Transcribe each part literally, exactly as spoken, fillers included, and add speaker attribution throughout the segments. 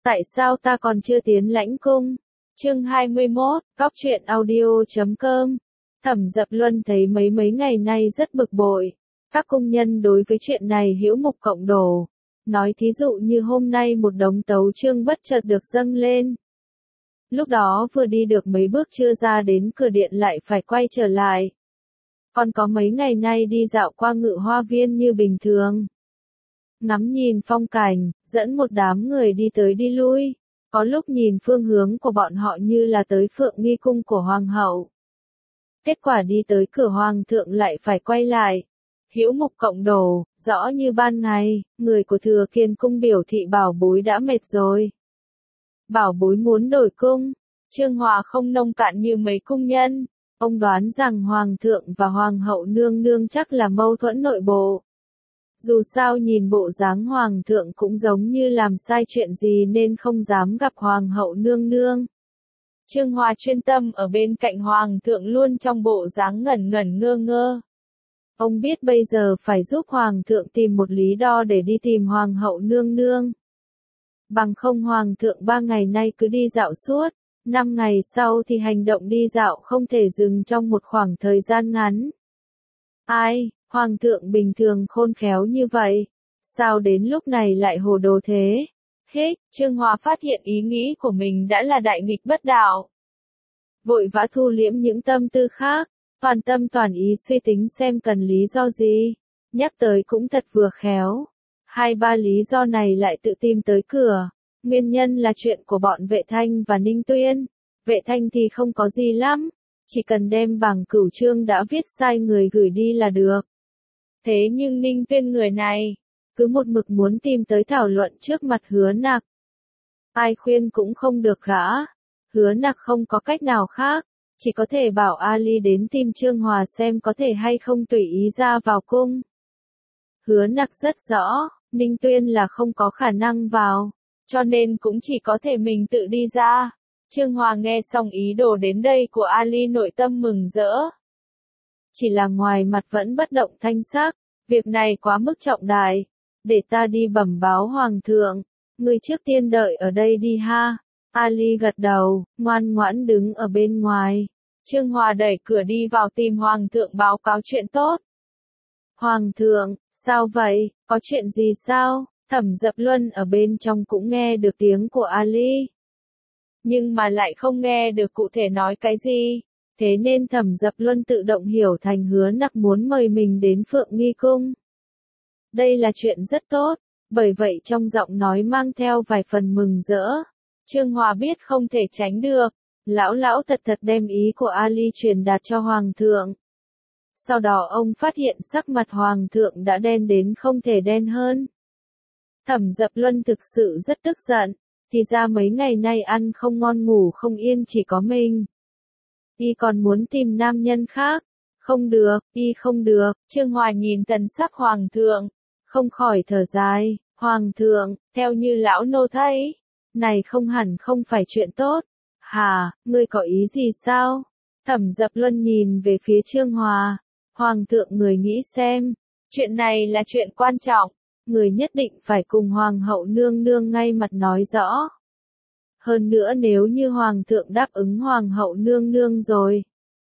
Speaker 1: Tại sao ta còn chưa tiến lãnh cung? Chương hai mươi mốt, Cóc truyện audio chấm com. Thẩm Dập Luân thấy mấy mấy ngày nay rất bực bội. Các công nhân đối với chuyện này hữu mục cộng đồ. Nói thí dụ như hôm nay một đống tấu chương bất chợt được dâng lên. Lúc đó vừa đi được mấy bước chưa ra đến cửa điện lại phải quay trở lại. Còn có mấy ngày nay đi dạo qua Ngự Hoa Viên như bình thường. Ngắm nhìn phong cảnh, dẫn một đám người đi tới đi lui. Có lúc nhìn phương hướng của bọn họ như là tới Phượng Nghi cung của Hoàng hậu. Kết quả đi tới cửa Hoàng thượng lại phải quay lại. Hữu mục cộng đồ, rõ như ban ngày, người của Thừa Kiên cung biểu thị bảo bối đã mệt rồi. Bảo bối muốn đổi cung, Trương Hòa không nông cạn như mấy cung nhân. Ông đoán rằng Hoàng thượng và Hoàng hậu nương nương chắc là mâu thuẫn nội bộ. Dù sao nhìn bộ dáng Hoàng thượng cũng giống như làm sai chuyện gì nên không dám gặp Hoàng hậu nương nương. Trương Hòa chuyên tâm ở bên cạnh Hoàng thượng luôn trong bộ dáng ngẩn ngẩn ngơ ngơ. Ông biết bây giờ phải giúp Hoàng thượng tìm một lý do để đi tìm Hoàng hậu nương nương. Bằng không Hoàng thượng ba ngày nay cứ đi dạo suốt, năm ngày sau thì hành động đi dạo không thể dừng trong một khoảng thời gian ngắn. Ai, Hoàng thượng bình thường khôn khéo như vậy, sao đến lúc này lại hồ đồ thế? Hết, Trương Hòa phát hiện ý nghĩ của mình đã là đại nghịch bất đạo. Vội vã thu liễm những tâm tư khác, toàn tâm toàn ý suy tính xem cần lý do gì, nhắc tới cũng thật vừa khéo. Hai ba lý do này lại tự tìm tới cửa, nguyên nhân là chuyện của bọn Vệ Thanh và Ninh Tuyên. Vệ Thanh thì không có gì lắm, chỉ cần đem bảng cửu chương đã viết sai người gửi đi là được. Thế nhưng Ninh Tuyên người này, cứ một mực muốn tìm tới thảo luận trước mặt Hứa Nặc. Ai khuyên cũng không được gã. Hứa Nặc không có cách nào khác, chỉ có thể bảo Ali đến tìm Trương Hòa xem có thể hay không tùy ý ra vào cung. Hứa Nặc rất rõ, Ninh Tuyên là không có khả năng vào, cho nên cũng chỉ có thể mình tự đi ra. Trương Hòa nghe xong ý đồ đến đây của Ali nội tâm mừng rỡ. Chỉ là ngoài mặt vẫn bất động thanh sắc, việc này quá mức trọng đại, để ta đi bẩm báo Hoàng thượng, người trước tiên đợi ở đây đi ha. Ali gật đầu, ngoan ngoãn đứng ở bên ngoài. Trương Hòa đẩy cửa đi vào tìm Hoàng thượng báo cáo chuyện tốt. Hoàng thượng, sao vậy, có chuyện gì sao? Thẩm Dập Luân ở bên trong cũng nghe được tiếng của Ali. Nhưng mà lại không nghe được cụ thể nói cái gì. Thế nên Thẩm Dập Luân tự động hiểu thành Hứa Nặc muốn mời mình đến Phượng Nghi cung. Đây là chuyện rất tốt, bởi vậy trong giọng nói mang theo vài phần mừng rỡ. Trương Hòa biết không thể tránh được, lão lão thật thật đem ý của Ali truyền đạt cho Hoàng thượng. Sau đó ông phát hiện sắc mặt Hoàng thượng đã đen đến không thể đen hơn. Thẩm Dập Luân thực sự rất tức giận, thì ra mấy ngày nay ăn không ngon ngủ không yên chỉ có mình. Y còn muốn tìm nam nhân khác. Không được, y không được. Trương Hòa nhìn thần sắc Hoàng thượng, không khỏi thở dài. Hoàng thượng, theo như lão nô thấy, này không hẳn không phải chuyện tốt. Hà, ngươi có ý gì sao? Thẩm Dập Luân nhìn về phía Trương Hòa. Hoàng thượng người nghĩ xem, chuyện này là chuyện quan trọng, người nhất định phải cùng Hoàng hậu nương nương ngay mặt nói rõ. Hơn nữa nếu như Hoàng thượng đáp ứng Hoàng hậu nương nương rồi.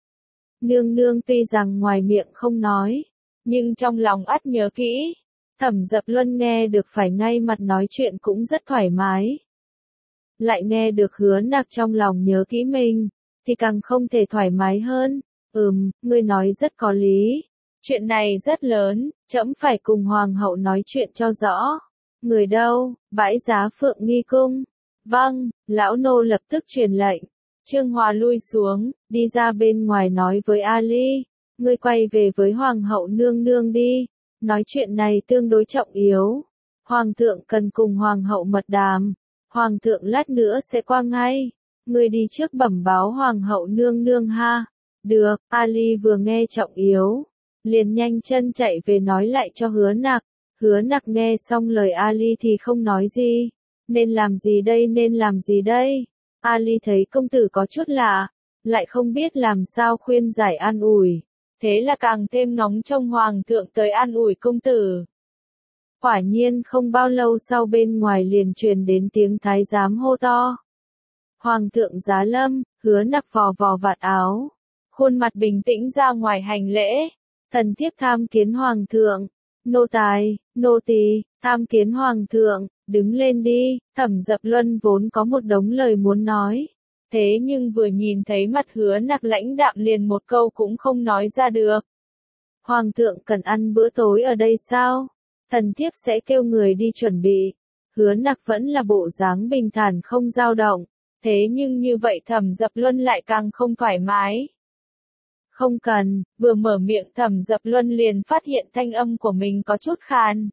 Speaker 1: Nương nương tuy rằng ngoài miệng không nói, nhưng trong lòng ắt nhớ kỹ. Thẩm Dập Luân nghe được phải ngay mặt nói chuyện cũng rất thoải mái. Lại nghe được Hứa Nặc trong lòng nhớ kỹ mình, thì càng không thể thoải mái hơn. Ừm, ngươi nói rất có lý. Chuyện này rất lớn, trẫm phải cùng Hoàng hậu nói chuyện cho rõ. Người đâu, bãi giá Phượng Nghi cung. Vâng, lão nô lập tức truyền lệnh. Trương Hòa lui xuống, đi ra bên ngoài nói với Ali. Ngươi quay về với Hoàng hậu nương nương đi. Nói chuyện này tương đối trọng yếu. Hoàng thượng cần cùng Hoàng hậu mật đàm. Hoàng thượng lát nữa sẽ qua ngay. Ngươi đi trước bẩm báo Hoàng hậu nương nương ha. Được, Ali vừa nghe trọng yếu, liền nhanh chân chạy về nói lại cho Hứa Nặc. Hứa Nặc nghe xong lời Ali thì không nói gì. Nên làm gì đây nên làm gì đây? Ali thấy công tử có chút lạ, lại không biết làm sao khuyên giải an ủi. Thế là càng thêm ngóng trông Hoàng thượng tới an ủi công tử. Quả nhiên không bao lâu sau bên ngoài liền truyền đến tiếng thái giám hô to. Hoàng thượng giá lâm, Hứa Nặc vò vò vạt áo, khuôn mặt bình tĩnh ra ngoài hành lễ. Thần thiếp tham kiến hoàng thượng. Nô tài, nô tỳ, tham kiến hoàng thượng, đứng lên đi. Thẩm Dập Luân vốn có một đống lời muốn nói. Thế nhưng vừa nhìn thấy mặt Hứa Nặc lãnh đạm liền một câu cũng không nói ra được. Hoàng thượng cần ăn bữa tối ở đây sao? Thần thiếp sẽ kêu người đi chuẩn bị. Hứa Nặc vẫn là bộ dáng bình thản không dao động. Thế nhưng như vậy Thẩm Dập Luân lại càng không thoải mái. Không cần, vừa mở miệng Thẩm Dập Luân liền phát hiện thanh âm của mình có chút khàn.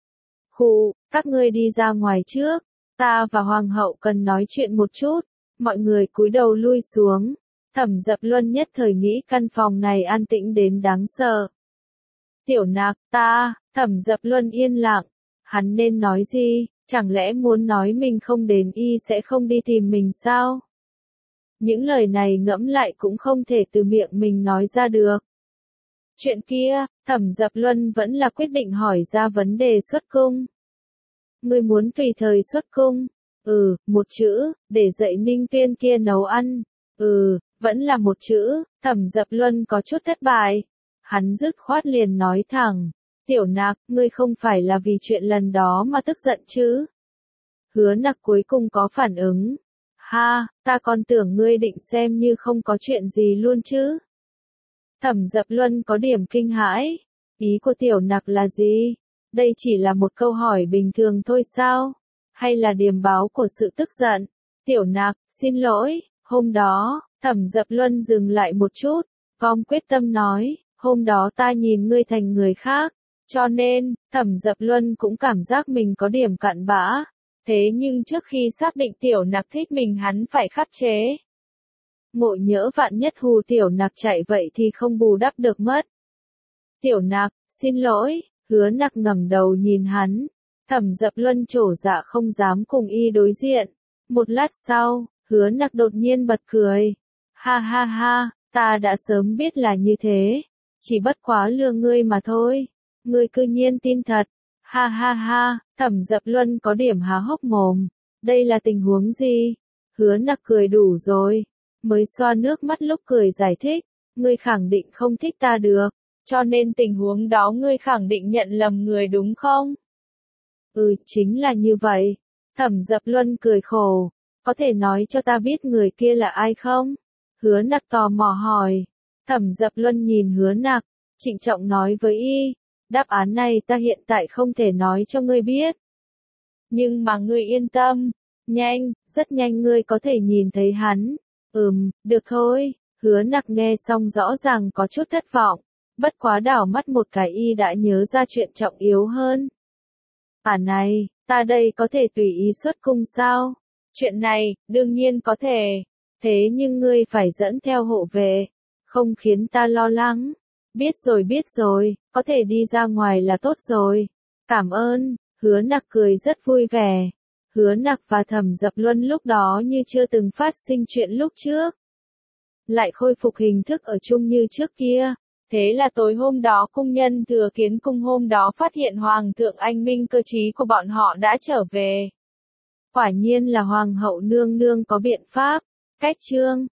Speaker 1: Khụ, các ngươi đi ra ngoài trước, ta và Hoàng hậu cần nói chuyện một chút. Mọi người cúi đầu lui xuống. Thẩm Dập Luân nhất thời nghĩ căn phòng này an tĩnh đến đáng sợ. Tiểu Nặc, ta, Thẩm Dập Luân yên lặng. Hắn nên nói gì, chẳng lẽ muốn nói mình không đến y sẽ không đi tìm mình sao? Những lời này ngẫm lại cũng không thể từ miệng mình nói ra được. Chuyện kia, Thẩm Dập Luân vẫn là quyết định hỏi ra vấn đề xuất cung. Ngươi muốn tùy thời xuất cung? Ừ, một chữ, để dạy Ninh Tuyên kia nấu ăn. Ừ, vẫn là một chữ. Thẩm Dập Luân có chút thất bại. Hắn dứt khoát liền nói thẳng. Tiểu Nặc, ngươi không phải là vì chuyện lần đó mà tức giận chứ? Hứa Nặc cuối cùng có phản ứng. Ha, ta còn tưởng ngươi định xem như không có chuyện gì luôn chứ. Thẩm Dập Luân có điểm kinh hãi. Ý của Tiểu Nặc là gì? Đây chỉ là một câu hỏi bình thường thôi sao? Hay là điềm báo của sự tức giận? Tiểu Nặc, xin lỗi, hôm đó, Thẩm Dập Luân dừng lại một chút, cong quyết tâm nói, hôm đó ta nhìn ngươi thành người khác, cho nên, Thẩm Dập Luân cũng cảm giác mình có điểm cặn bã. Thế nhưng trước khi xác định Tiểu Nặc thích mình hắn phải khắc chế. Ngộ nhỡ vạn nhất hù Tiểu Nặc chạy vậy thì không bù đắp được mất. Tiểu Nặc, xin lỗi. Hứa Nặc ngẩng đầu nhìn hắn. Thẩm Dập Luân trổ dạ không dám cùng y đối diện. Một lát sau, Hứa Nặc đột nhiên bật cười. Ha ha ha, ta đã sớm biết là như thế. Chỉ bất quá lừa ngươi mà thôi. Ngươi cư nhiên tin thật. Ha ha ha, Thẩm Dập Luân có điểm há hốc mồm. Đây là tình huống gì? Hứa Nặc cười đủ rồi. Mới xoa nước mắt lúc cười giải thích. Ngươi khẳng định không thích ta được. Cho nên tình huống đó ngươi khẳng định nhận lầm người đúng không? Ừ, chính là như vậy. Thẩm Dập Luân cười khổ. Có thể nói cho ta biết người kia là ai không? Hứa Nặc tò mò hỏi. Thẩm Dập Luân nhìn Hứa Nặc, trịnh trọng nói với y. Đáp án này ta hiện tại không thể nói cho ngươi biết. Nhưng mà ngươi yên tâm. Nhanh, rất nhanh ngươi có thể nhìn thấy hắn. Ừm, được thôi. Hứa Nặc nghe xong rõ ràng có chút thất vọng. Bất quá đảo mắt một cái y đã nhớ ra chuyện trọng yếu hơn. À này, ta đây có thể tùy ý xuất cung sao? Chuyện này, đương nhiên có thể. Thế nhưng ngươi phải dẫn theo hộ vệ. Không khiến ta lo lắng. Biết rồi biết rồi, có thể đi ra ngoài là tốt rồi. Cảm ơn. Hứa Nặc cười rất vui vẻ. Hứa Nặc và Thẩm Dập Luân lúc đó như chưa từng phát sinh chuyện lúc trước. Lại khôi phục hình thức ở chung như trước kia. Thế là tối hôm đó cung nhân Thừa Kiến cung hôm đó phát hiện Hoàng thượng anh minh cơ trí của bọn họ đã trở về. Quả nhiên là Hoàng hậu nương nương có biện pháp. Cách chương